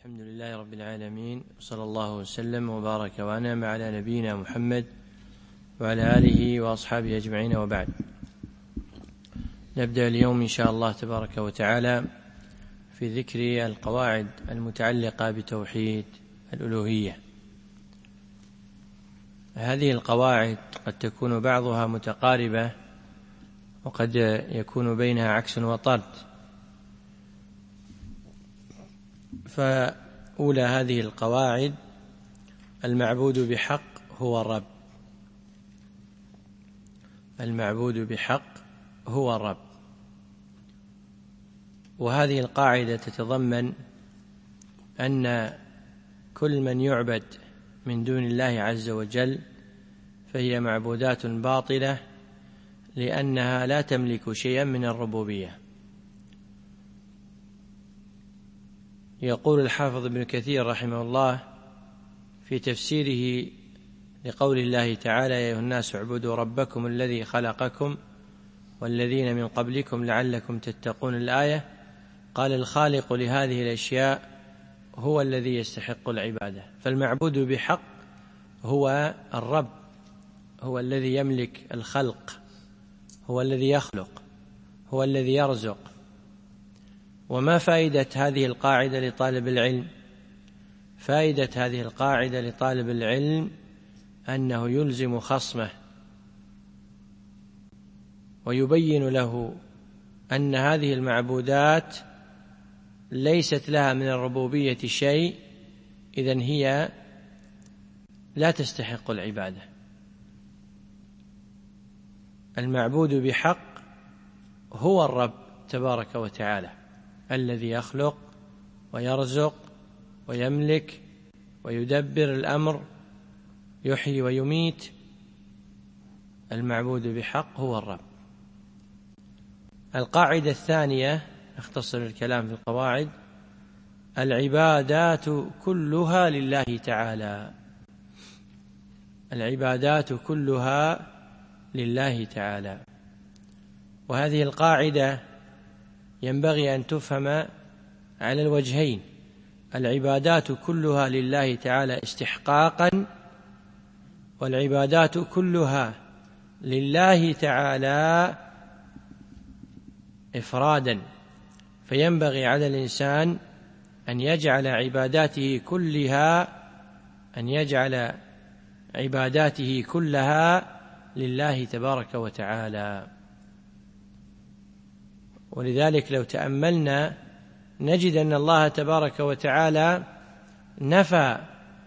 الحمد لله رب العالمين، صلى الله وسلم وبارك وأنعم على نبينا محمد وعلى آله وأصحابه أجمعين، وبعد. نبدأ اليوم إن شاء الله تبارك وتعالى في ذكر القواعد المتعلقة بتوحيد الألوهية. هذه القواعد قد تكون بعضها متقاربة وقد يكون بينها عكس وطرد. فأولى هذه القواعد: المعبود بحق هو الرب. المعبود بحق هو الرب. وهذه القاعدة تتضمن أن كل من يعبد من دون الله عز وجل فهي معبودات باطلة، لأنها لا تملك شيئا من الربوبية. يقول الحافظ ابن كثير رحمه الله في تفسيره لقول الله تعالى: يا أيها الناس اعبدوا ربكم الذي خلقكم والذين من قبلكم لعلكم تتقون. الآية قال: الخالق لهذه الأشياء هو الذي يستحق العبادة. فالمعبود بحق هو الرب، هو الذي يملك الخلق، هو الذي يخلق، هو الذي يرزق. وما فائدة هذه القاعدة لطالب العلم؟ فائدة هذه القاعدة لطالب العلم أنه يلزم خصمه ويبين له أن هذه المعبودات ليست لها من الربوبية شيء، إذن هي لا تستحق العبادة. المعبود بحق هو الرب تبارك وتعالى، الذي يخلق ويرزق ويملك ويدبر الأمر، يحيي ويميت. المعبود بحق هو الرب. القاعدة الثانية، اختصر الكلام في القواعد: العبادات كلها لله تعالى. العبادات كلها لله تعالى. وهذه القاعدة ينبغي أن تفهم على الوجهين: العبادات كلها لله تعالى استحقاقا، والعبادات كلها لله تعالى إفرادا. فينبغي على الإنسان أن يجعل عباداته كلها لله تبارك وتعالى. ولذلك لو تأملنا نجد أن الله تبارك وتعالى نفى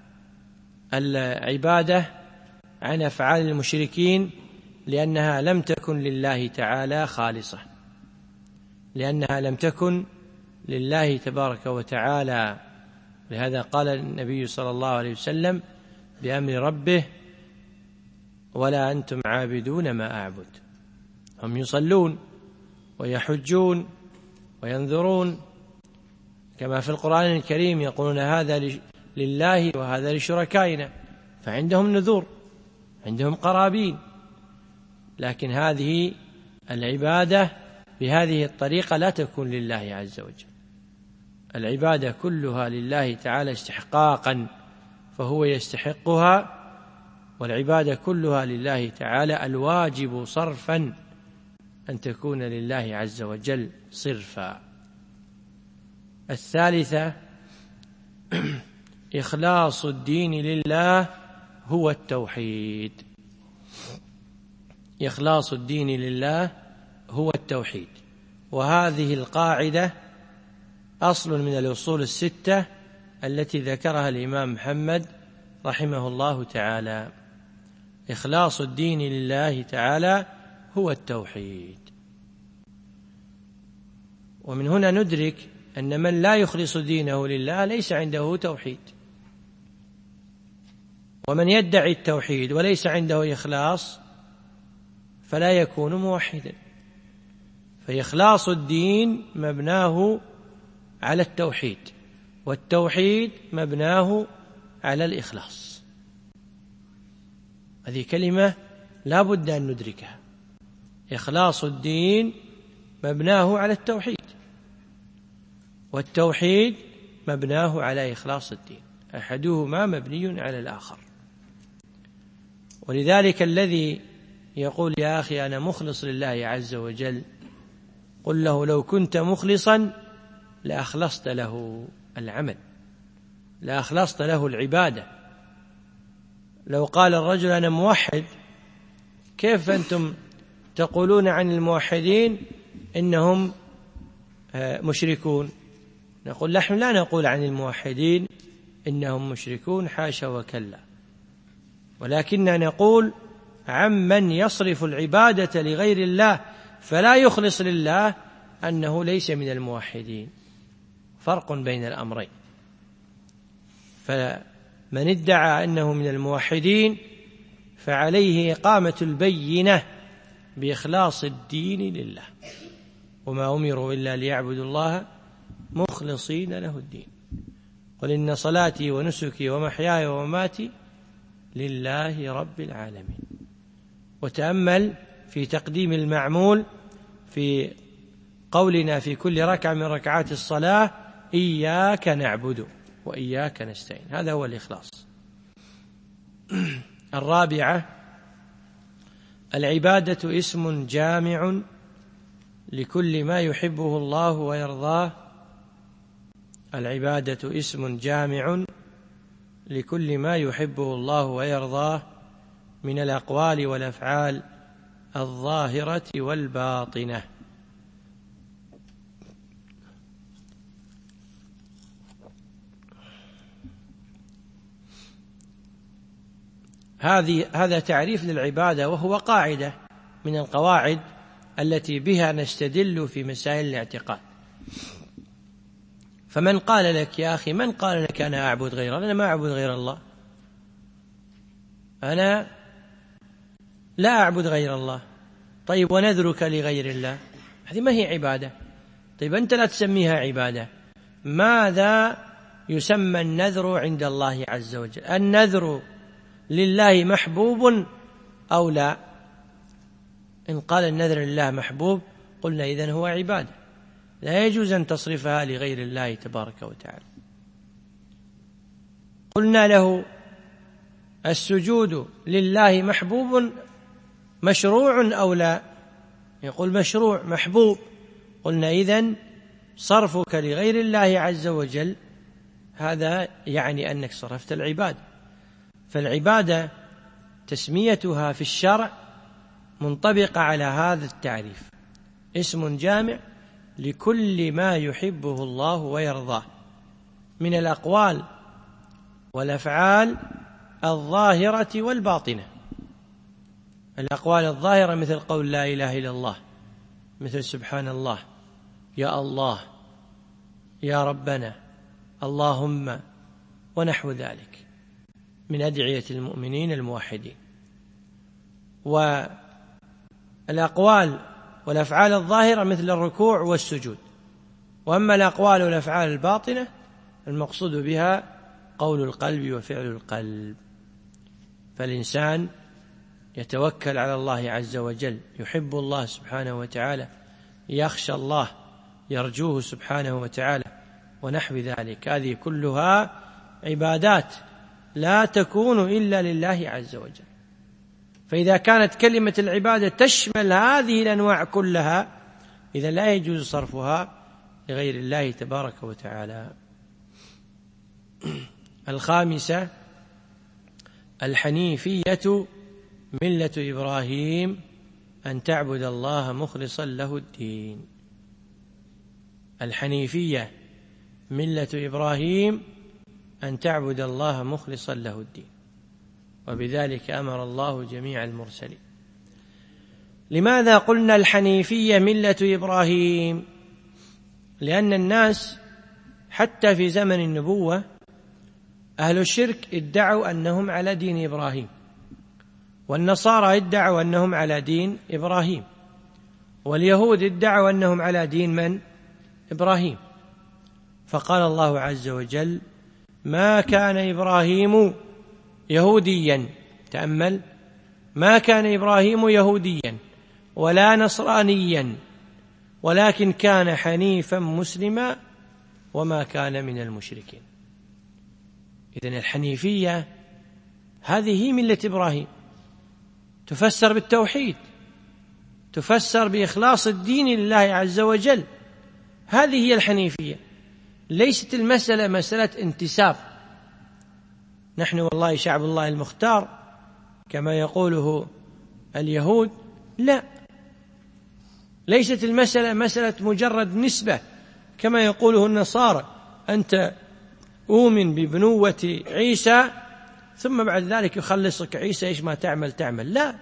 العبادة عن أفعال المشركين، لأنها لم تكن لله تعالى خالصة، لأنها لم تكن لله تبارك وتعالى. لهذا قال النبي صلى الله عليه وسلم بأمر ربه: ولا أنتم عابدون ما أعبد. هم يصلون ويحجون وينذرون، كما في القرآن الكريم يقولون هذا لله وهذا لشركائنا، فعندهم نذور، عندهم قرابين. لكن هذه العبادة بهذه الطريقة لا تكون لله عز وجل. العبادة كلها لله تعالى استحقاقا، فهو يستحقها، والعبادة كلها لله تعالى الواجب صرفا أن تكون لله عز وجل صرفا. الثالثة: إخلاص الدين لله هو التوحيد. إخلاص الدين لله هو التوحيد. وهذه القاعدة أصل من الأصول الستة التي ذكرها الإمام محمد رحمه الله تعالى. إخلاص الدين لله تعالى هو التوحيد. ومن هنا ندرك أن من لا يخلص دينه لله ليس عنده توحيد، ومن يدعي التوحيد وليس عنده إخلاص فلا يكون موحدا. فإخلاص الدين مبناه على التوحيد، والتوحيد مبناه على الإخلاص. هذه كلمة لا بد أن ندركها. إخلاص الدين مبناه على التوحيد، والتوحيد مبناه على إخلاص الدين، أحدهما مبني على الآخر. ولذلك الذي يقول يا أخي أنا مخلص لله عز وجل، قل له لو كنت مخلصا لأخلصت له العمل، لأخلصت له العبادة. لو قال الرجل أنا موحد، كيف أنتم تقولون عن الموحدين إنهم مشركون؟ نقول نحن لا نقول عن الموحدين إنهم مشركون، حاشا وكلا، ولكننا نقول عمن يصرف العبادة لغير الله فلا يخلص لله أنه ليس من الموحدين، فرق بين الأمرين. فمن ادعى أنه من الموحدين فعليه إقامة البينة بإخلاص الدين لله، وما أمروا إلا ليعبدوا الله مخلصين له الدين، قل إن صلاتي ونسكي ومحياي ومماتي لله رب العالمين. وتأمل في تقديم المعمول في قولنا في كل ركعة من ركعات الصلاة إياك نعبد وإياك نستعين، هذا هو الإخلاص. الرابعة، العبادة اسم جامع لكل ما يحبه الله ويرضاه. العبادة اسم جامع لكل ما يحبه الله ويرضاه من الأقوال والأفعال الظاهرة والباطنة. هذا تعريف للعبادة، وهو قاعدة من القواعد التي بها نستدل في مسائل الاعتقاد. فمن قال لك يا أخي، من قال لك أنا أعبد غير الله؟ أنا ما أعبد غير الله، أنا لا أعبد غير الله. طيب ونذرك لغير الله، هذه ما هي عبادة. طيب أنت لا تسميها عبادة، ماذا يسمى النذر عند الله عز وجل؟ النذر لله محبوب أو لا؟ إن قال النذر لله محبوب قلنا إذن هو عبادة، لا يجوز أن تصرفها لغير الله تبارك وتعالى. قلنا له السجود لله محبوب مشروع أو لا؟ يقول مشروع محبوب، قلنا إذن صرفك لغير الله عز وجل هذا يعني أنك صرفت العبادة. فالعبادة تسميتها في الشرع منطبقة على هذا التعريف، اسم جامع لكل ما يحبه الله ويرضاه من الأقوال والأفعال الظاهرة والباطنة. الأقوال الظاهرة مثل قول لا إله إلا الله، مثل سبحان الله، يا الله، يا ربنا، اللهم، ونحو ذلك من أدعية المؤمنين الموحدين. والأقوال والأفعال الظاهرة مثل الركوع والسجود. وأما الأقوال والأفعال الباطنة المقصود بها قول القلب وفعل القلب. فالإنسان يتوكل على الله عز وجل، يحب الله سبحانه وتعالى، يخشى الله، يرجوه سبحانه وتعالى، ونحو ذلك. هذه كلها عبادات لا تكون إلا لله عز وجل. فإذا كانت كلمة العبادة تشمل هذه الأنواع كلها إذا لا يجوز صرفها لغير الله تبارك وتعالى. الخامسة، الحنيفية ملة إبراهيم أن تعبد الله مخلصا له الدين. الحنيفية ملة إبراهيم أن تعبد الله مخلصا له الدين، وبذلك أمر الله جميع المرسلين. لماذا قلنا الحنيفية ملة إبراهيم؟ لأن الناس حتى في زمن النبوة أهل الشرك ادعوا أنهم على دين إبراهيم، والنصارى ادعوا أنهم على دين إبراهيم، واليهود ادعوا أنهم على دين من؟ إبراهيم. فقال الله عز وجل ما كان إبراهيم يهوديا، تأمل، ما كان إبراهيم يهوديا ولا نصرانيا ولكن كان حنيفا مسلما وما كان من المشركين. إذن الحنيفية هذه هي ملة إبراهيم، تفسر بالتوحيد، تفسر بإخلاص الدين لله عز وجل. هذه هي الحنيفية. ليست المسألة مسألة انتساب، نحن والله شعب الله المختار كما يقوله اليهود، لا. ليست المسألة مسألة مجرد نسبة كما يقوله النصارى، أنت أؤمن ببنوة عيسى ثم بعد ذلك يخلصك عيسى إيش ما تعمل. لا،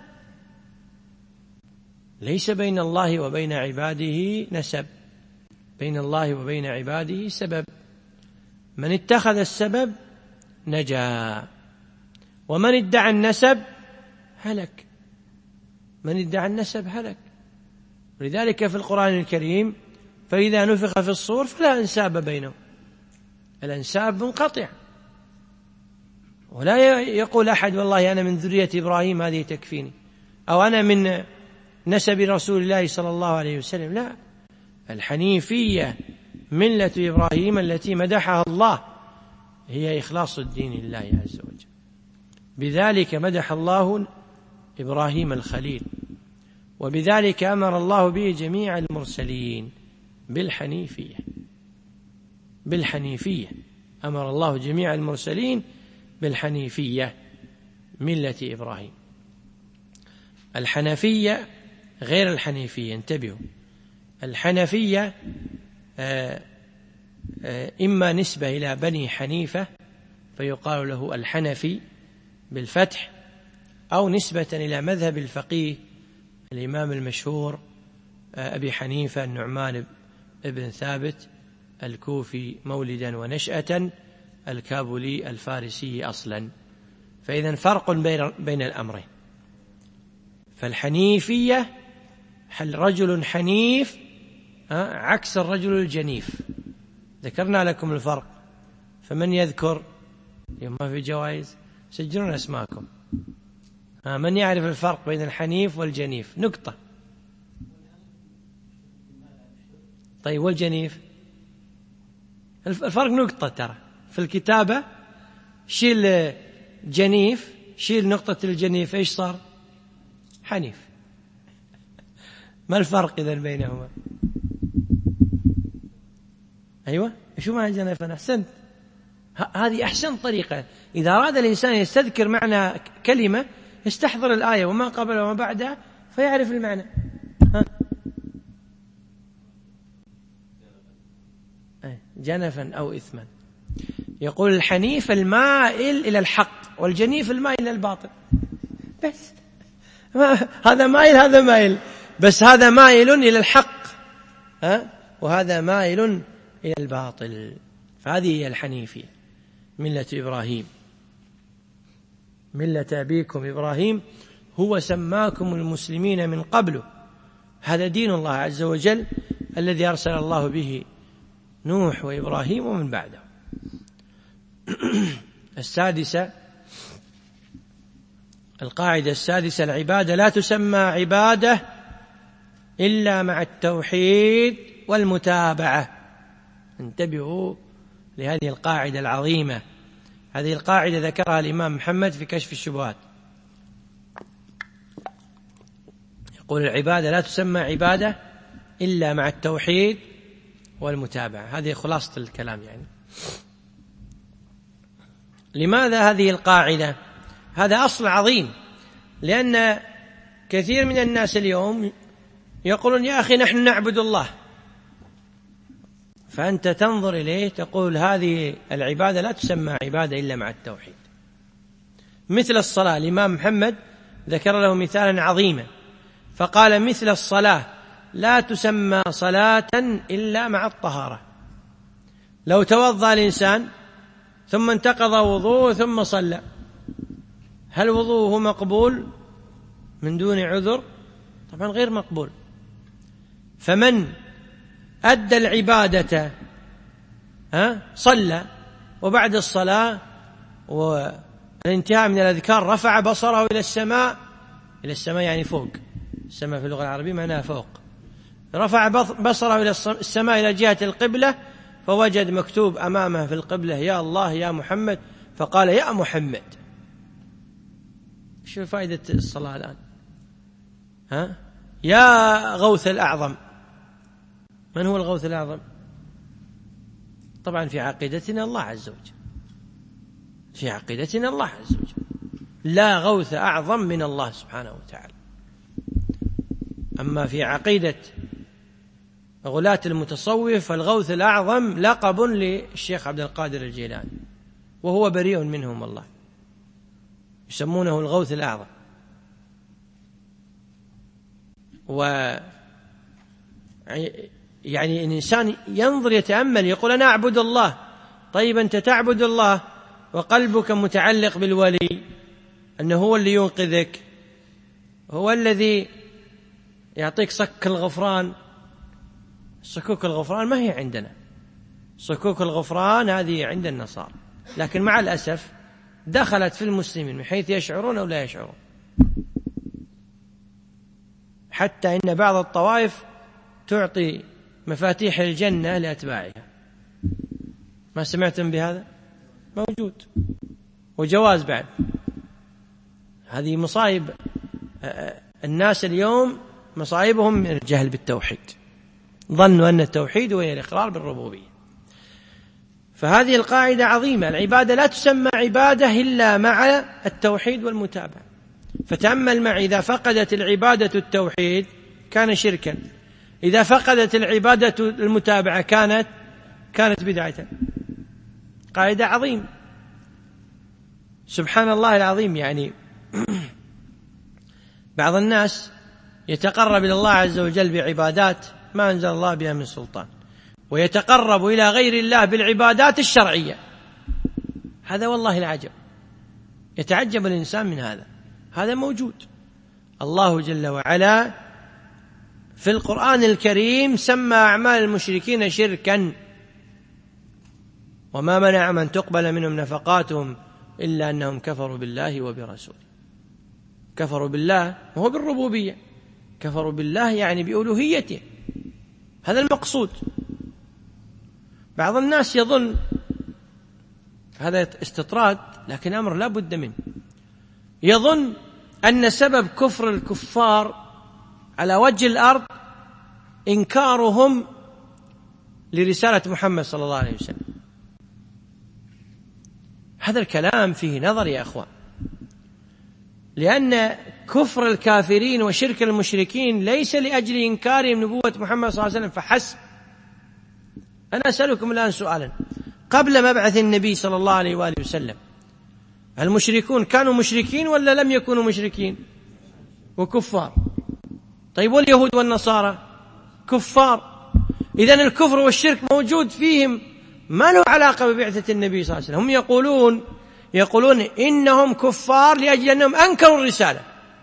ليس بين الله وبين عباده نسب، بين الله وبين عباده سبب. من اتخذ السبب نجا، ومن ادعى النسب هلك. من ادعى النسب هلك. ولذلك في القرآن الكريم فإذا نفخ في الصور فلا أنساب بينهم، الأنساب منقطع. ولا يقول أحد والله أنا من ذرية إبراهيم هذه تكفيني، أو أنا من نسب رسول الله صلى الله عليه وسلم. لا، الحنيفية ملة إبراهيم التي مدحها الله هي إخلاص الدين لله عز وجل. بذلك مدح الله إبراهيم الخليل، وبذلك أمر الله به جميع المرسلين بالحنيفية أمر الله جميع المرسلين بالحنيفية ملة إبراهيم. الحنفية غير الحنيفية، انتبهوا. الحنفية إما نسبة إلى بني حنيفة فيقال له الحنفي بالفتح، أو نسبة إلى مذهب الفقيه الإمام المشهور أبي حنيفة النعمان ابن ثابت الكوفي مولدا ونشأة، الكابولي الفارسي أصلا. فإذا فرق بين الأمرين. فالحنيفية رجل حنيف عكس الرجل الجنيف. ذكرنا لكم الفرق، فمن يذكر؟ اليوم ما في جوائز، سجلون أسماءكم. من يعرف الفرق بين الحنيف والجنيف؟ نقطة. طيب والجنيف؟ الفرق نقطة ترى في الكتابة. شيل جنيف، شيل نقطة الجنيف، إيش صار؟ حنيف. ما الفرق إذن بينهما؟ أيوة، شو معنى جنيف؟ أنا أحسنت. هذه أحسن طريقة. إذا أراد الإنسان يستذكر معنى كلمة يستحضر الآية وما قبلها وما بعدها فيعرف المعنى. جنفا أو إثما. يقول الحنيف المائل إلى الحق، والجنيف المائل إلى الباطل. بس هذا مائل هذا مائل، بس هذا مائل إلى الحق وهذا مائل إلى الباطل. فهذه هي الحنيفية ملة إبراهيم، ملة أبيكم إبراهيم هو سماكم المسلمين من قبل. هذا دين الله عز وجل الذي أرسل الله به نوح وإبراهيم ومن بعده. القاعدة السادسة العبادة لا تسمى عبادة إلا مع التوحيد والمتابعة. انتبهوا لهذه القاعدة العظيمة. هذه القاعدة ذكرها الإمام محمد في كشف الشبهات. يقول العبادة لا تسمى عبادة إلا مع التوحيد والمتابعة. هذه خلاصة الكلام يعني. لماذا هذه القاعدة؟ هذا أصل عظيم، لأن كثير من الناس اليوم يقولون يا أخي نحن نعبد الله، فأنت تنظر إليه تقول هذه العبادة لا تسمى عبادة إلا مع التوحيد. مثل الصلاة، الإمام محمد ذكر له مثالا عظيما فقال مثل الصلاة لا تسمى صلاة إلا مع الطهارة. لو توضأ الإنسان ثم انتقض وضوءه ثم صلى، هل وضوءه مقبول من دون عذر؟ طبعا غير مقبول. فمن أدى العبادة صلى وبعد الصلاة والانتهاء من الأذكار رفع بصره إلى السماء، إلى السماء يعني فوق، السماء في اللغة العربية معناها فوق، رفع بصره إلى السماء إلى جهة القبلة فوجد مكتوب أمامه في القبلة يا الله يا محمد، فقال يا محمد. شو فائدة الصلاة الآن؟ يا غوث الأعظم. من هو الغوث الأعظم؟ طبعا في عقيدتنا الله عز وجل، في عقيدتنا الله عز وجل، لا غوث أعظم من الله سبحانه وتعالى. أما في عقيدة غلاة المتصوف فالغوث الأعظم لقب للشيخ عبد القادر الجيلاني، وهو بريء منهم الله، يسمونه الغوث الأعظم. يعني الإنسان ينظر يتأمل يقول أنا أعبد الله. طيب أنت تعبد الله وقلبك متعلق بالولي، أنه هو اللي ينقذك، هو الذي يعطيك صك الغفران. صكوك الغفران ما هي عندنا، صكوك الغفران هذه عند النصارى، لكن مع الأسف دخلت في المسلمين من حيث يشعرون أو لا يشعرون، حتى إن بعض الطوائف تعطي مفاتيح الجنة لأتباعها. ما سمعتم بهذا؟ موجود، وجواز بعد. هذه مصائب الناس اليوم، مصائبهم من الجهل بالتوحيد، ظنوا أن التوحيد هو الإقرار بالربوبية. فهذه القاعدة عظيمة، العبادة لا تسمى عبادة إلا مع التوحيد والمتابعة. فتأمل معي، إذا فقدت العبادة التوحيد كان شركا، إذا فقدت العبادة المتابعة كانت بدعة. قاعدة عظيمة سبحان الله العظيم. يعني بعض الناس يتقرب إلى الله عز وجل بعبادات ما أنزل الله بها من سلطان، ويتقرب إلى غير الله بالعبادات الشرعية. هذا والله العجب، يتعجب الإنسان من هذا. هذا موجود. الله جل وعلا في القرآن الكريم سمى أعمال المشركين شركا، وما منع من تقبل منهم نفقاتهم إلا أنهم كفروا بالله وبرسوله. كفروا بالله وهو بالربوبية، كفروا بالله يعني بألوهيته، هذا المقصود. بعض الناس يظن هذا استطراد، لكن أمر لا بد منه، يظن أن سبب كفر الكفار على وجه الأرض إنكارهم لرسالة محمد صلى الله عليه وسلم. هذا الكلام فيه نظر يا أخوان، لأن كفر الكافرين وشرك المشركين ليس لأجل إنكارهم نبوة محمد صلى الله عليه وسلم فحسب. أنا أسألكم الآن سؤالا، قبل مبعث النبي صلى الله عليه وآله وسلم المشركون كانوا مشركين ولا لم يكونوا مشركين وكفار؟ طيب واليهود والنصارى كفار. إذن الكفر والشرك موجود فيهم، ما له علاقة ببعثة النبي صلى الله عليه وسلم. هم يقولون إنهم كفار لأجل أنهم أنكروا الرسالة.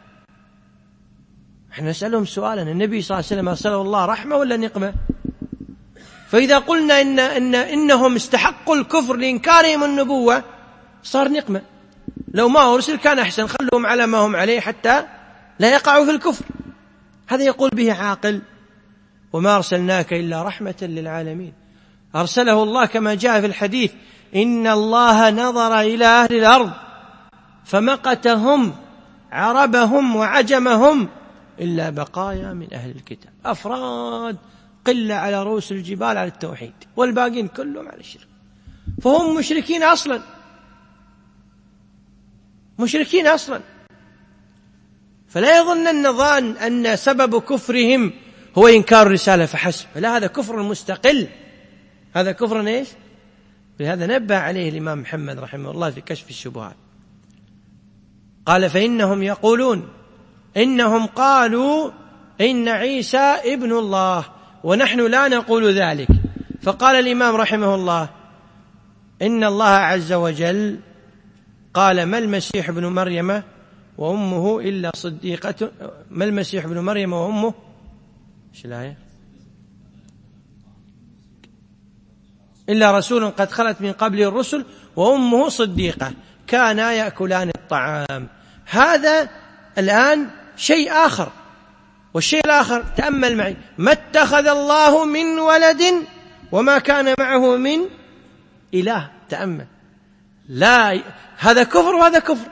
احنا نسألهم سؤالا، النبي صلى الله عليه وسلم أرسله الله رحمة ولا نقمة؟ فإذا قلنا إنهم استحقوا الكفر لإنكارهم النبوة صار نقمة. لو ما أرسل كان أحسن، خلوهم على ما هم عليه حتى لا يقعوا في الكفر. هذا يقول به عاقل. وما أرسلناك إلا رحمة للعالمين. أرسله الله كما جاء في الحديث: إن الله نظر إلى أهل الأرض فمقتهم عربهم وعجمهم إلا بقايا من أهل الكتاب، أفراد قلة على رؤوس الجبال على التوحيد، والباقين كلهم على الشرك. فهم مشركين أصلا، مشركين أصلا. فلا يظن ظان أن سبب كفرهم هو إنكار الرسالة فحسب، لا، هذا كفر مستقل، هذا كفر إيش؟ لهذا نبه عليه الإمام محمد رحمه الله في كشف الشبهات، قال: فإنهم يقولون إنهم قالوا إن عيسى ابن الله ونحن لا نقول ذلك. فقال الإمام رحمه الله: إن الله عز وجل قال: ما المسيح ابن مريم وأمه إلا صديقة، ما المسيح ابن مريم وأمه، إيش الآية؟ إلا رسول قد خلت من قبله الرسل وأمه صديقة كانا يأكلان الطعام. هذا الآن شيء آخر. والشيء الآخر تأمل معي: ما اتخذ الله من ولد وما كان معه من إله. تأمل، لا هذا كفر وهذا كفر.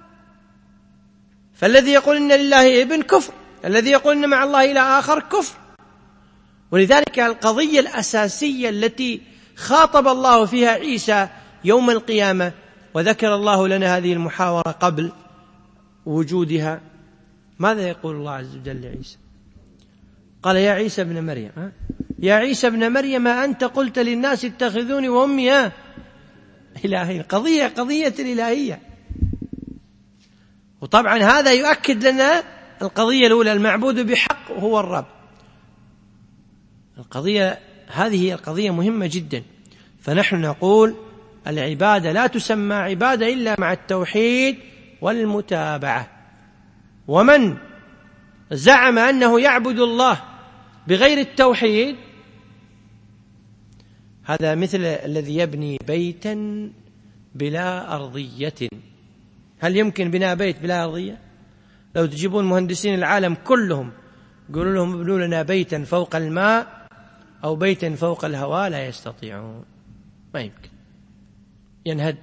فالذي يقول إن لله ابن كفر، الذي يقول إن مع الله إله آخر كفر. ولذلك القضية الأساسية التي خاطب الله فيها عيسى يوم القيامة، وذكر الله لنا هذه المحاورة قبل وجودها، ماذا يقول الله عز وجل لعيسى؟ قال يا عيسى ابن مريم، يا عيسى ابن مريم أنت قلت للناس اتخذوني وأمي إلهين. قضية الإلهية. وطبعا هذا يؤكد لنا القضية الأولى، المعبود بحق هو الرب. هذه هي القضية مهمة جدا. فنحن نقول العبادة لا تسمى عبادة إلا مع التوحيد والمتابعة. ومن زعم أنه يعبد الله بغير التوحيد هذا مثل الذي يبني بيتا بلا أرضية. هل يمكن بناء بيت بلا أرضية؟ لو تجيبون مهندسين العالم كلهم يقولوا لهم ابنوا لنا بيتا فوق الماء أو بيتا فوق الهواء، لا يستطيعون، ما يمكن، ينهد.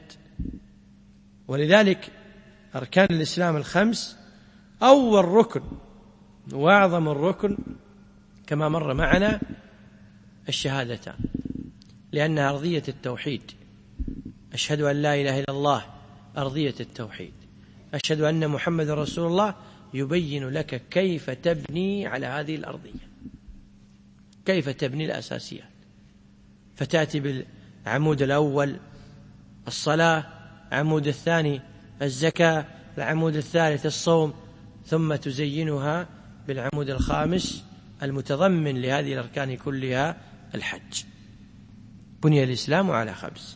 ولذلك أركان الإسلام الخمس أول ركن وأعظم الركن كما مر معنا الشهادتان، لأنها أرضية التوحيد. أشهد أن لا إله إلا الله، أرضية التوحيد. أشهد أن محمد رسول الله، يبين لك كيف تبني على هذه الأرضية، كيف تبني الأساسيات. فتأتي بالعمود الأول الصلاة، العمود الثاني الزكاة، العمود الثالث الصوم، ثم تزينها بالعمود الخامس المتضمن لهذه الأركان كلها الحج. بني الإسلام على خمس.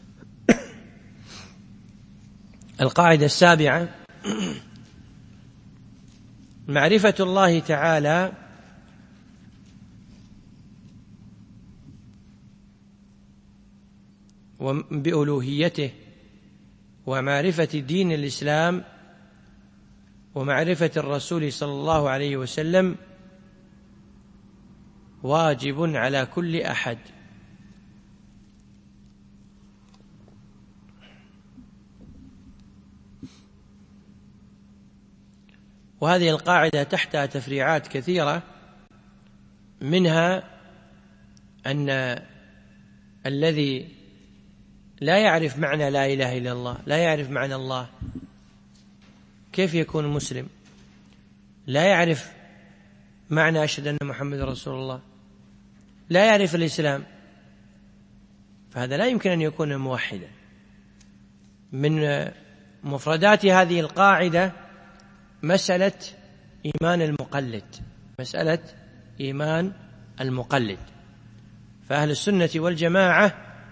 القاعدة السابعة معرفة الله تعالى بألوهيته، ومعرفة دين الإسلام، ومعرفة الرسول صلى الله عليه وسلم واجب على كل أحد. وهذه القاعدة تحتها تفريعات كثيرة، منها أن الذي لا يعرف معنى لا إله إلا الله، لا يعرف معنى الله، كيف يكون مسلم؟ لا يعرف معنى أشهد أن محمد رسول الله، لا يعرف الإسلام، فهذا لا يمكن أن يكون موحدا. من مفردات هذه القاعدة مسألة إيمان المقلد، مسألة إيمان المقلد. فأهل السنة والجماعة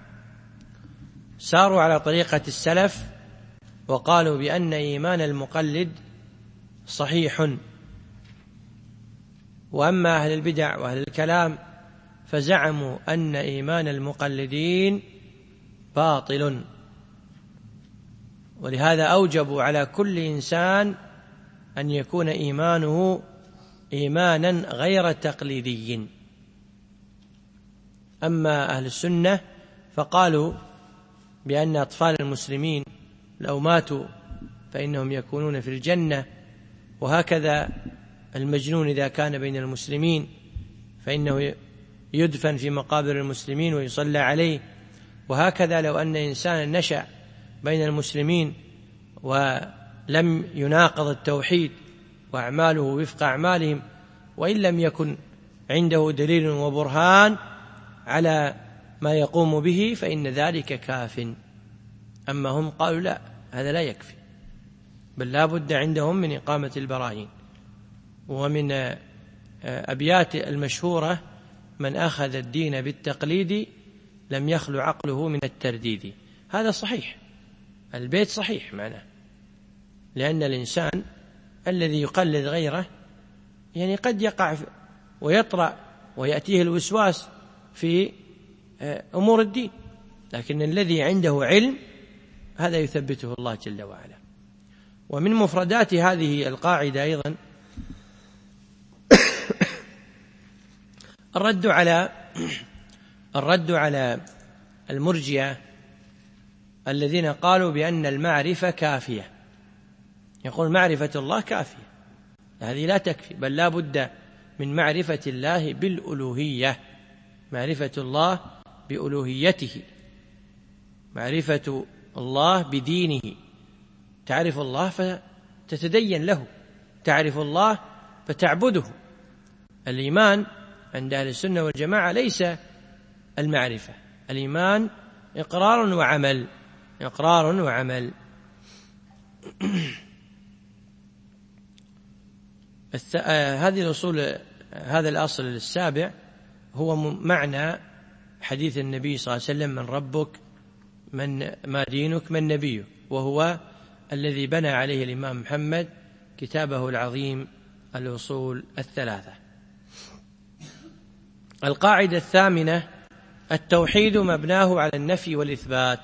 ساروا على طريقة السلف وقالوا بأن إيمان المقلد صحيح. وأما أهل البدع وأهل الكلام فزعموا أن إيمان المقلدين باطل، ولهذا أوجبوا على كل إنسان أن يكون إيمانه إيمانا غير تقليدي. أما أهل السنة فقالوا بأن أطفال المسلمين لو ماتوا فإنهم يكونون في الجنة، وهكذا المجنون إذا كان بين المسلمين فإنه يدفن في مقابر المسلمين ويصلى عليه، وهكذا لو أن إنسانا نشأ بين المسلمين ولم يناقض التوحيد وأعماله وفق أعمالهم، وإن لم يكن عنده دليل وبرهان على ما يقوم به فإن ذلك كاف. أما هم قالوا لا، هذا لا يكفي، بل لا بد عندهم من إقامة البراهين. ومن أبيات المشهورة: من أخذ الدين بالتقليد لم يخل عقله من الترديد. هذا صحيح، البيت صحيح معناه، لأن الإنسان الذي يقلد غيره يعني قد يقع ويطرأ ويأتيه الوسواس في أمور الدين، لكن الذي عنده علم هذا يثبته الله جل وعلا. ومن مفردات هذه القاعدة أيضا الرد على الرد على المرجئة الذين قالوا بأن المعرفة كافية. يقول معرفة الله كافية، هذه لا تكفي، بل لا بد من معرفة الله بالألوهية، معرفة الله بألوهيته، معرفة الله بدينه. تعرف الله فتتدين له، تعرف الله فتعبده. الإيمان عند أهل السنة والجماعة ليس المعرفة، الإيمان إقرار وعمل، إقرار وعمل. هذه الأصول، هذا الأصل السابع هو معنى حديث النبي صلى الله عليه وسلم: من ربك، ما دينك، من نبيك، وهو الذي بنى عليه الإمام محمد كتابه العظيم الأصول الثلاثة. القاعدة الثامنة: التوحيد مبناه على النفي والإثبات.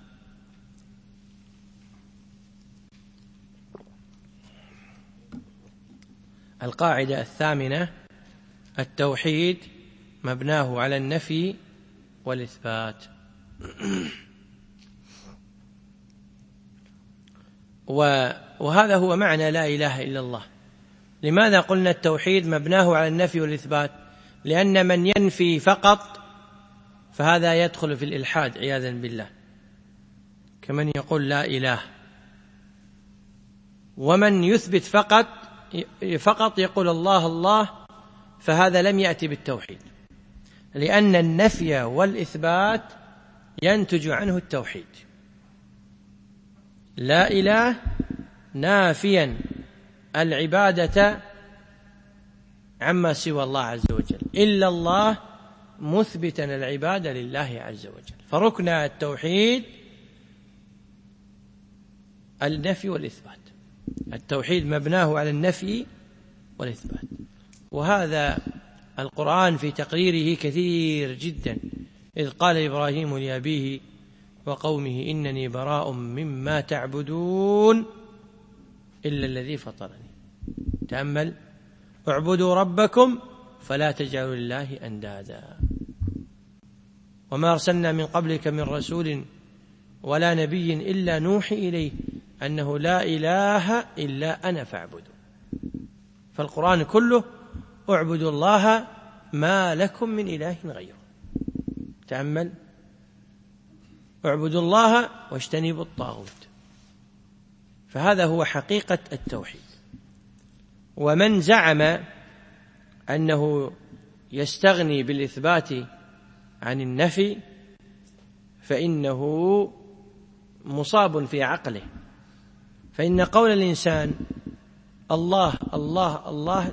القاعدة الثامنة: التوحيد مبناه على النفي والإثبات. وهذا هو معنى لا إله إلا الله. لماذا قلنا التوحيد مبناه على النفي والإثبات؟ لأن من ينفي فقط فهذا يدخل في الإلحاد عياذا بالله، كمن يقول لا إله. ومن يثبت فقط يقول الله الله، فهذا لم يأتي بالتوحيد، لأن النفي والإثبات ينتج عنه التوحيد. لا إله نافيا العبادة عما سوى الله عز وجل، إلا الله مثبتا العبادة لله عز وجل. فركن التوحيد النفي والإثبات، التوحيد مبناه على النفي والإثبات. وهذا القرآن في تقريره كثير جدا، إذ قال إبراهيم لأبيه وقومه إنني براء مما تعبدون إلا الذي فطرني. تأمل: اعبدوا ربكم فلا تجعلوا لله أندادا. وما أرسلنا من قبلك من رسول ولا نبي إلا نوحي إليه أنه لا إله إلا أنا فاعبدوا. فالقرآن كله اعبدوا الله ما لكم من إله غيره. تأمل: اعبدوا الله واجتنبوا الطاغوت. فهذا هو حقيقة التوحيد. ومن زعم أنه يستغني بالإثبات عن النفي فإنه مصاب في عقله، فإن قول الإنسان الله الله الله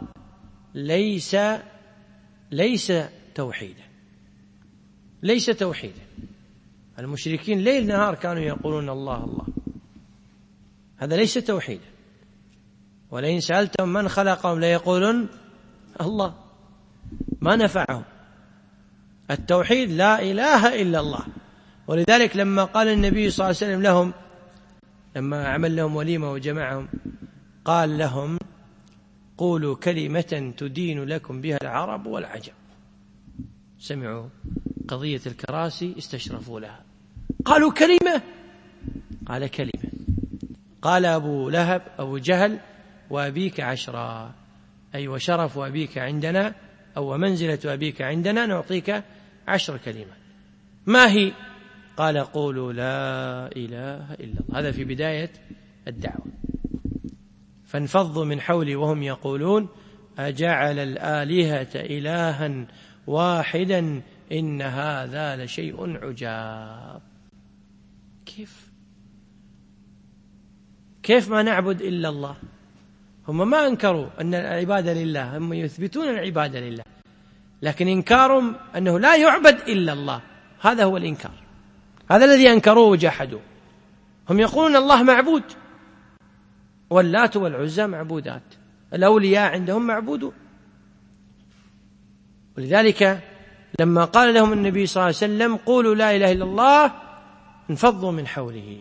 ليس توحيدا، ليس توحيدا. المشركين ليل نهار كانوا يقولون الله الله، هذا ليس توحيدا. ولئن سألتهم من خلقهم ليقولون الله، ما نفعهم. التوحيد لا إله إلا الله. ولذلك لما قال النبي صلى الله عليه وسلم لهم، لما عمل لهم وليمة وجمعهم، قال لهم: قولوا كلمة تدين لكم بها العرب والعجم. سمعوا قضية الكراسي استشرفوا لها، قالوا كلمة، قال كلمة. قال أبو جهل: وأبيك 10، أي وشرف أبيك عندنا أو ومنزلة أبيك عندنا نعطيك 10 كلمات. ما هي؟ قال: قولوا لا إله إلا الله. هذا في بداية الدعوة. فانفضوا من حولي وهم يقولون: أجعل الآلهة إلها واحدا إن هذا لشيء عجاب. كيف ما نعبد إلا الله؟ هم ما أنكروا أن العبادة لله، هم يثبتون العبادة لله، لكن إنكارهم أنه لا يعبد إلا الله، هذا هو الإنكار، هذا الذي أنكروه وجحدوه. هم يقولون الله معبود، واللات والعزى معبودات، الأولياء عندهم معبودون. ولذلك لما قال لهم النبي صلى الله عليه وسلم: قولوا لا إله إلا الله، انفضوا من حوله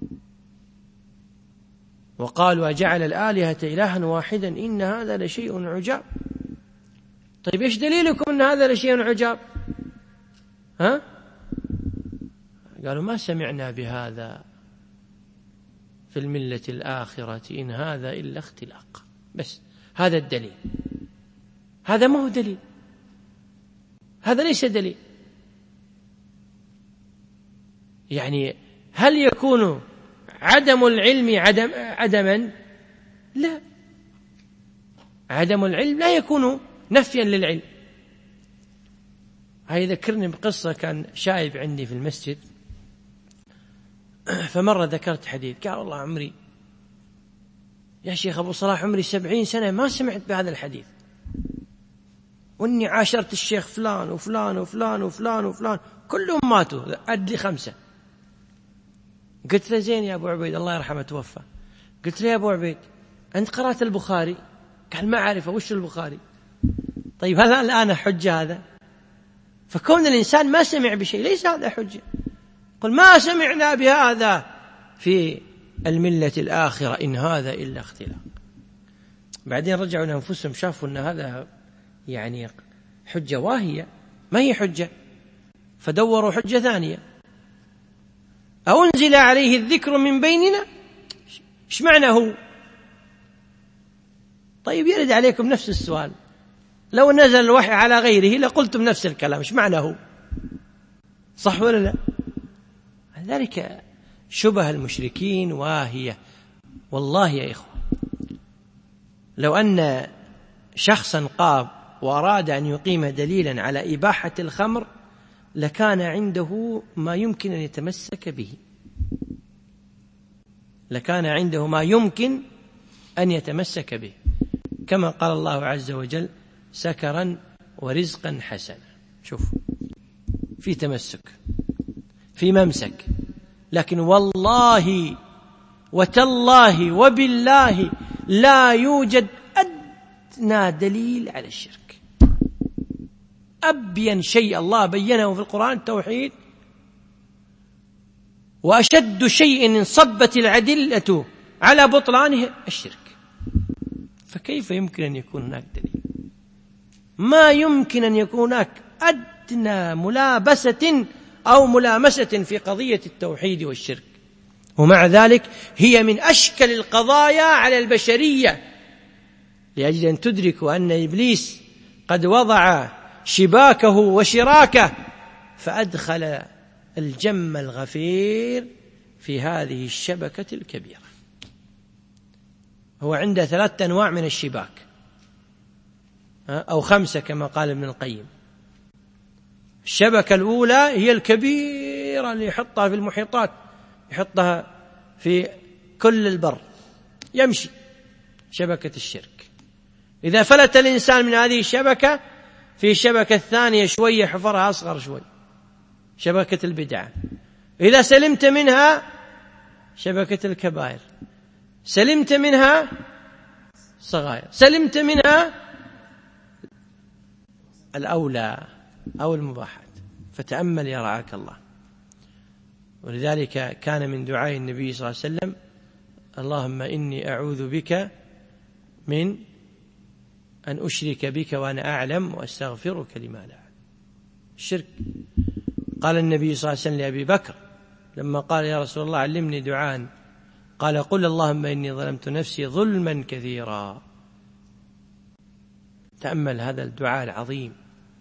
وقالوا: أجعل الآلهة إلها واحدا إن هذا لشيء عجاب. طيب إيش دليلكم أن هذا لشيء عجاب؟ ها؟ قالوا ما سمعنا بهذا في الملة الآخرة إن هذا إلا اختلاق. بس هذا الدليل. هذا ما هو دليل، هذا ليس دليل. يعني هل يكون عدم العلم عدما؟ لا، عدم العلم لا يكون نفيا للعلم. هاي ذكرني بقصة كان شايب عندي في المسجد، فمرة ذكرت حديث، قال والله عمري يا شيخ أبو صلاح عمري 70 سنة ما سمعت بهذا الحديث، وإني عاشرت الشيخ فلان وفلان وفلان وفلان وفلان كلهم ماتوا، عد لي 5. قلت له زين يا أبو عبيد، الله يرحمه توفى، قلت له يا أبو عبيد أنت قرأت البخاري؟ قال ما أعرفه، وش البخاري؟ طيب هل الآن حجة هذا؟ فكون الإنسان ما سمع بشيء ليس هذا حجة. قل ما سمعنا بهذا في الملة الآخرة إن هذا إلا اختلاق. بعدين رجعوا لأنفسهم شافوا أن هذا يعني حجة واهية، ما هي حجة، فدوروا حجة ثانية. أنزل عليه الذكر من بيننا، إيش معنى هو؟ طيب يرد عليكم نفس السؤال، لو نزل الوحي على غيره لقلتم نفس الكلام، إيش معنى هو؟ صح ولا لا؟ ذلك شبه المشركين واهية. والله يا إخوة لو أن شخصا قام وأراد أن يقيم دليلا على إباحة الخمر لكان عنده ما يمكن أن يتمسك به، لكان عنده ما يمكن أن يتمسك به، كما قال الله عز وجل سكرا ورزقا حسنا. شوف في تمسك، في ممسك، لكن والله وتالله وبالله لا يوجد أدنى دليل على الشرك. أبين شيء الله بينه في القرآن التوحيد، وأشد شيء انصبت الأدلة على بطلانه الشرك. فكيف يمكن أن يكون هناك دليل؟ ما يمكن أن يكون هناك أدنى ملابسة أو ملامسة في قضية التوحيد والشرك، ومع ذلك هي من أشكل القضايا على البشرية، لأجل أن تدركوا أن إبليس قد وضع شباكه وشراكه فأدخل الجم الغفير في هذه الشبكة الكبيرة. هو عنده 3 أنواع من الشباك أو 5 كما قال ابن القيم. الشبكة الأولى هي الكبيرة اللي يحطها في المحيطات، يحطها في كل البر يمشي، شبكة الشرك. إذا فلت الإنسان من هذه الشبكة في الشبكة الثانية شوية حفرها أصغر شوي، شبكة البدعة. إذا سلمت منها شبكة الكبائر، سلمت منها صغائر، سلمت منها الأولى أو المباحات. فتأمل يا رعاك الله. ولذلك كان من دعاء النبي صلى الله عليه وسلم اللهم إني أعوذ بك من أن أشرك بك وأنا أعلم وأستغفرك لما لا أعلم. الشرك. قال النبي صلى الله عليه وسلم لأبي بكر لما قال يا رسول الله علمني دعاء، قال قل اللهم إني ظلمت نفسي ظلما كثيرا. تأمل هذا الدعاء العظيم.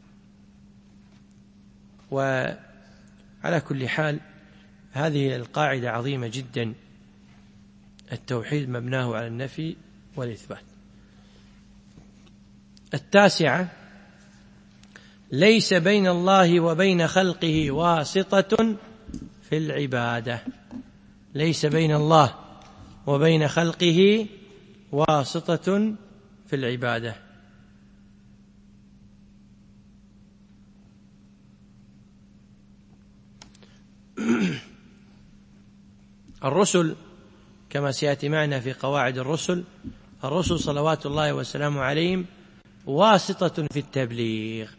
وعلى كل حال هذه القاعدة عظيمة جدا، التوحيد مبناه على النفي والإثبات. 9 ليس بين الله وبين خلقه واسطة في العبادة. ليس بين الله وبين خلقه واسطة في العبادة. الرسل كما سيأتي معنا في قواعد الرسل صلوات الله وسلامه عليهم واسطة في التبليغ،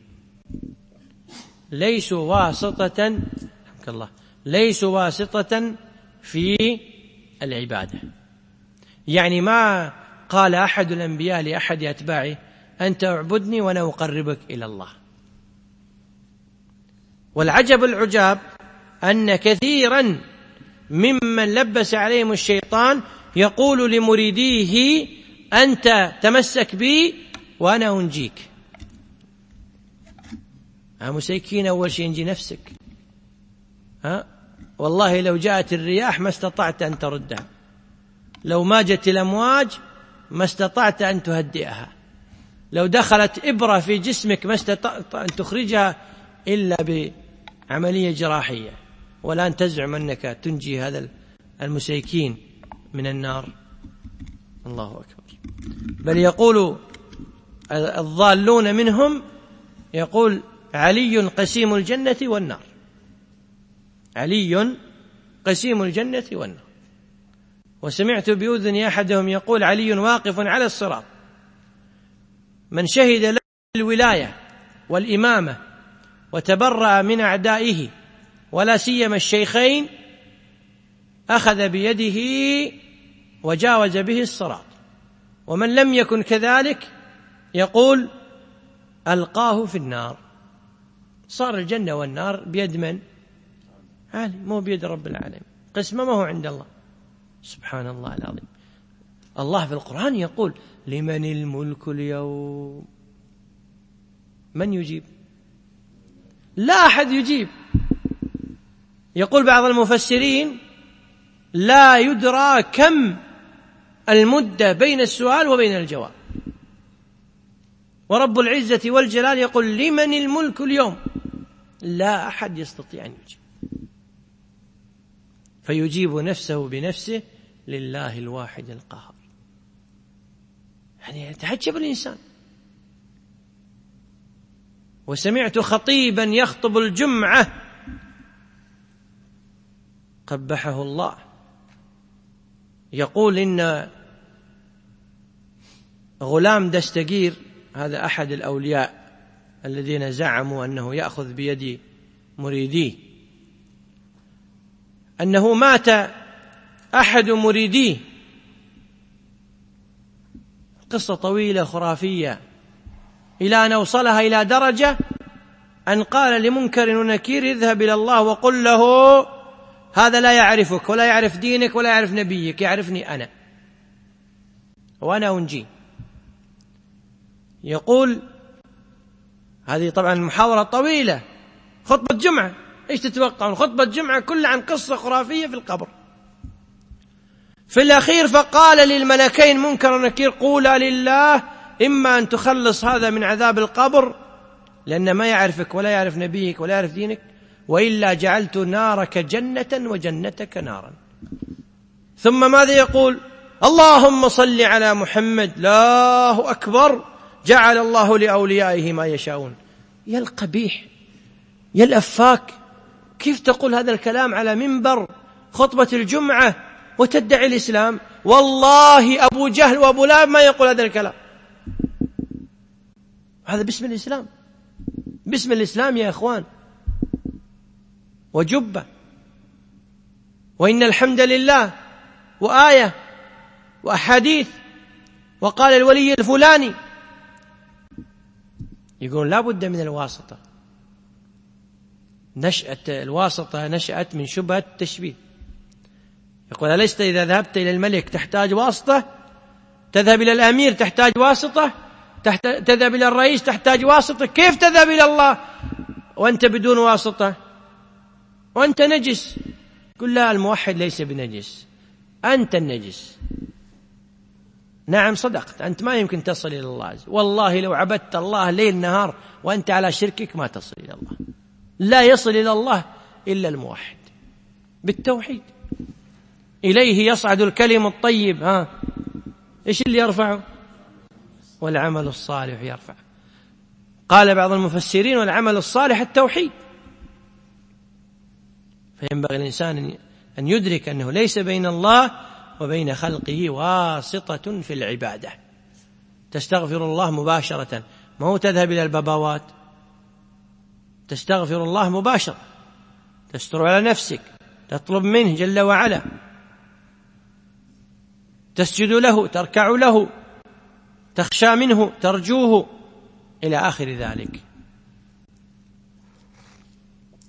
ليسوا واسطة ليسوا واسطة في العبادة. يعني ما قال أحد الأنبياء لأحد أتباعه أنت اعبدني وأنا أقربك إلى الله، والعجب العجاب أن كثيرا ممن لبس عليهم الشيطان يقول لمريديه: أنت تمسك بي وأنا أنجيك. مسيكين، أول شيء انجي نفسك. والله لو جاءت الرياح ما استطعت أن تردها، لو ما جت الأمواج ما استطعت أن تهدئها، لو دخلت إبرة في جسمك ما استطعت أن تخرجها إلا بعملية جراحية، ولا أن تزعم أنك تنجي هذا المسيكين من النار. الله أكبر. بل يقول الضالون منهم، يقول: علي قسيم الجنة والنار، علي قسيم الجنة والنار. وسمعت بأذني أحدهم يقول: علي واقف على الصراط، من شهد له الولاية والإمامة وتبرأ من أعدائه ولا سيما الشيخين أخذ بيده وجاوز به الصراط، ومن لم يكن كذلك يقول ألقاه في النار. صار الجنة والنار بيد من؟ عالي، مو بيد رب العالمين، قسمه ما هو عند الله. سبحان الله العظيم. الله في القرآن يقول: لمن الملك اليوم؟ من يجيب؟ لا أحد يجيب. يقول بعض المفسرين: لا يدرى كم المدة بين السؤال وبين الجواب. ورب العزة والجلال يقول: لمن الملك اليوم؟ لا أحد يستطيع أن يجيب، فيجيب نفسه بنفسه: لله الواحد القهار. يعني يتعجب الإنسان. وسمعت خطيبا يخطب الجمعة قبحه الله يقول إن غلام دستقير، هذا أحد الأولياء الذين زعموا أنه يأخذ بيد مريديه، أنه مات أحد مريديه، قصة طويلة خرافية، إلى أن أوصلها إلى درجة أن قال لمنكر ونكير: اذهب إلى الله وقل له هذا لا يعرفك ولا يعرف دينك ولا يعرف نبيك، يعرفني أنا وأنا أنجي. يقول هذه طبعا محاورة طويلة، خطبة جمعة، إيش تتوقعون؟ خطبة جمعة كلها عن قصة خرافية في القبر. في الأخير فقال للملكين منكر ونكير: قولا لله إما أن تخلص هذا من عذاب القبر لأن ما يعرفك ولا يعرف نبيك ولا يعرف دينك، وإلا جعلت نارك جنة وجنتك نارا. ثم ماذا يقول؟ اللهم صل على محمد. الله أكبر، جعل الله لأوليائه ما يشاءون. يا القبيح، يا الأفاك، كيف تقول هذا الكلام على منبر خطبة الجمعة وتدعي الإسلام؟ والله أبو جهل وأبو لهب ما يقول هذا الكلام. هذا باسم الإسلام، باسم الإسلام يا إخوان، وجبة، وإن الحمد لله، وآية، وأحاديث، وقال الولي الفلاني. يقول لا بد من الواسطة. نشأة الواسطة نشأت من شبهة التشبيه. يقول أليست إذا ذهبت إلى الملك تحتاج واسطة؟ تذهب إلى الأمير تحتاج واسطة؟ تذهب إلى الرئيس تحتاج واسطة؟ كيف تذهب إلى الله وأنت بدون واسطة وأنت نجس؟ قل لا، الموحد ليس بنجس، أنت النجس. نعم صدقت، أنت ما يمكن تصل إلى الله. والله لو عبدت الله ليل نهار وأنت على شركك ما تصل إلى الله. لا يصل إلى الله إلا الموحد بالتوحيد. إليه يصعد الكلم الطيب، إيش اللي يرفعه؟ والعمل الصالح يرفع. قال بعض المفسرين: والعمل الصالح التوحيد. فينبغي الإنسان أن يدرك أنه ليس بين الله وبين خلقه واسطة في العبادة. تستغفر الله مباشرة، ما هو تذهب إلى الباباوات. تستغفر الله مباشرة، تستر على نفسك، تطلب منه جل وعلا، تسجد له، تركع له، تخشى منه، ترجوه، إلى آخر ذلك.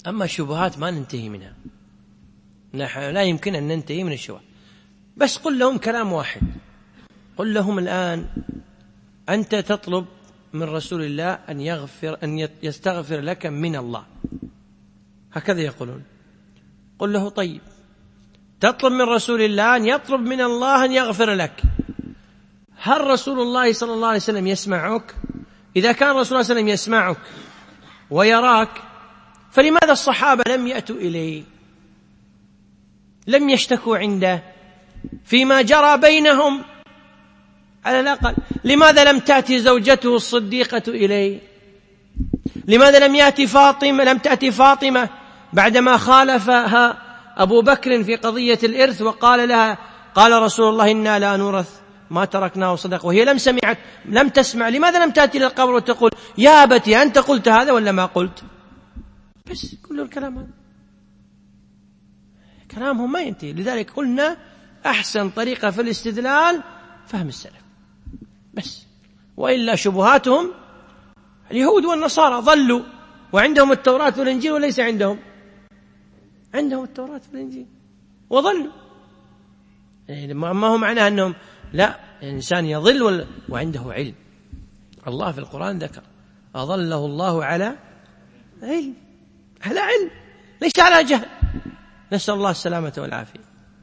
أما الشبهات ما ننتهي منها، نحن لا يمكن أن ننتهي من الشبهات. بس قل لهم كلام واحد، قل لهم الآن أنت تطلب من رسول الله أن يستغفر لك من الله، هكذا يقولون. قل له طيب تطلب من رسول الله أن يطلب من الله أن يغفر لك، هل رسول الله صلى الله عليه وسلم يسمعك؟ إذا كان رسول الله صلى الله عليه وسلم يسمعك ويراك، فلماذا الصحابة لم يأتوا إليه، لم يشتكوا عنده فيما جرى بينهم على الأقل؟ لماذا لم تأتي زوجته الصديقة إليه؟ لماذا لم تأتي فاطمة بعدما خالفها أبو بكر في قضية الإرث وقال لها قال رسول الله إنا لا نورث ما تركناه صدق، وهي لم تسمع؟ لماذا لم تأتي للقبر وتقول يا أبتي أنت قلت هذا ولا ما قلت؟ بس كل الكلام هذا كلامهم ما ينتهي. لذلك قلنا أحسن طريقة في الاستدلال فهم السلف بس، وإلا شبهاتهم اليهود والنصارى ظلوا وعندهم التوراة والإنجيل وليس عندهم التوراة والإنجيل وظلوا. يعني ما هو معناه أنهم لا، الإنسان يضل وعنده علم. الله في القرآن ذكر أضله الله على علم، ليس على جهل. نسأل الله السلامة والعافية.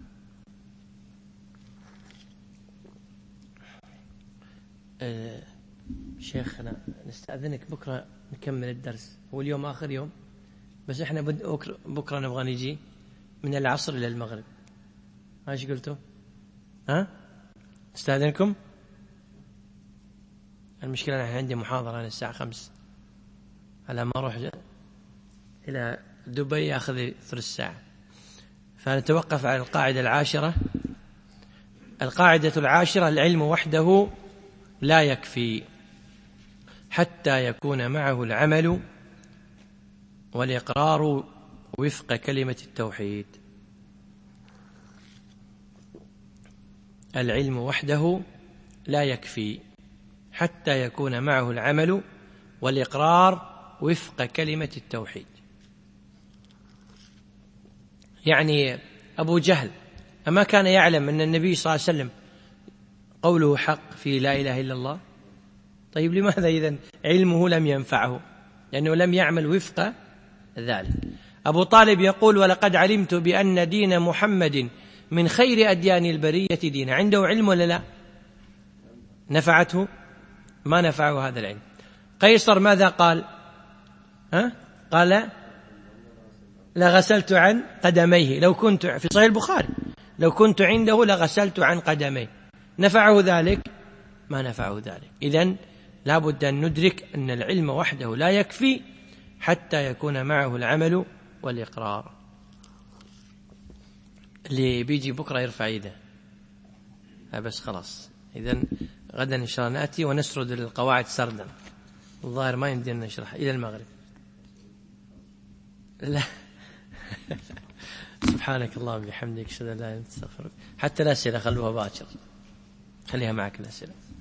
شيخنا نستأذنك بكرة نكمل الدرس، هو اليوم آخر يوم، بس احنا بكرة نبغى نجي من العصر إلى المغرب. ايش قلتوا؟ استأذنكم. المشكلة أنا عندي محاضرة الساعة 5، على ما أروح إلى دبي يأخذ ثلث ساعة، فنتوقف على القاعدة العاشرة. القاعدة العاشرة: العلم وحده لا يكفي حتى يكون معه العمل والإقرار وفق كلمة التوحيد. العلم وحده لا يكفي حتى يكون معه العمل والإقرار وفق كلمة التوحيد. يعني أبو جهل أما كان يعلم أن النبي صلى الله عليه وسلم قوله حق في لا إله إلا الله؟ طيب لماذا إذن علمه لم ينفعه؟ لأنه لم يعمل وفق ذلك. أبو طالب يقول: ولقد علمت بأن دين محمد من خير أديان البرية دين. عنده علم ولا لا؟ نفعته؟ ما نفعه هذا العلم. قيصر ماذا قال؟ قال: لغسلت عن قدميه لو كنت في صحيح البخاري، لو كنت عنده لغسلت عن قدميه. نفعه ذلك؟ ما نفعه ذلك. إذن لا بد أن ندرك أن العلم وحده لا يكفي حتى يكون معه العمل والإقرار. اللي بيجي بكرة يرفع يده بس خلاص. إذن غدا إن شاء الله نأتي ونسرد القواعد سردا. الظاهر ما يمدينا نشرح إلى المغرب. لا سبحانك اللهم وبحمدك أشهد أن لا إله إلا أنت أستغفرك. حتى الأسئلة خلوها باكر، خليها معك الأسئلة.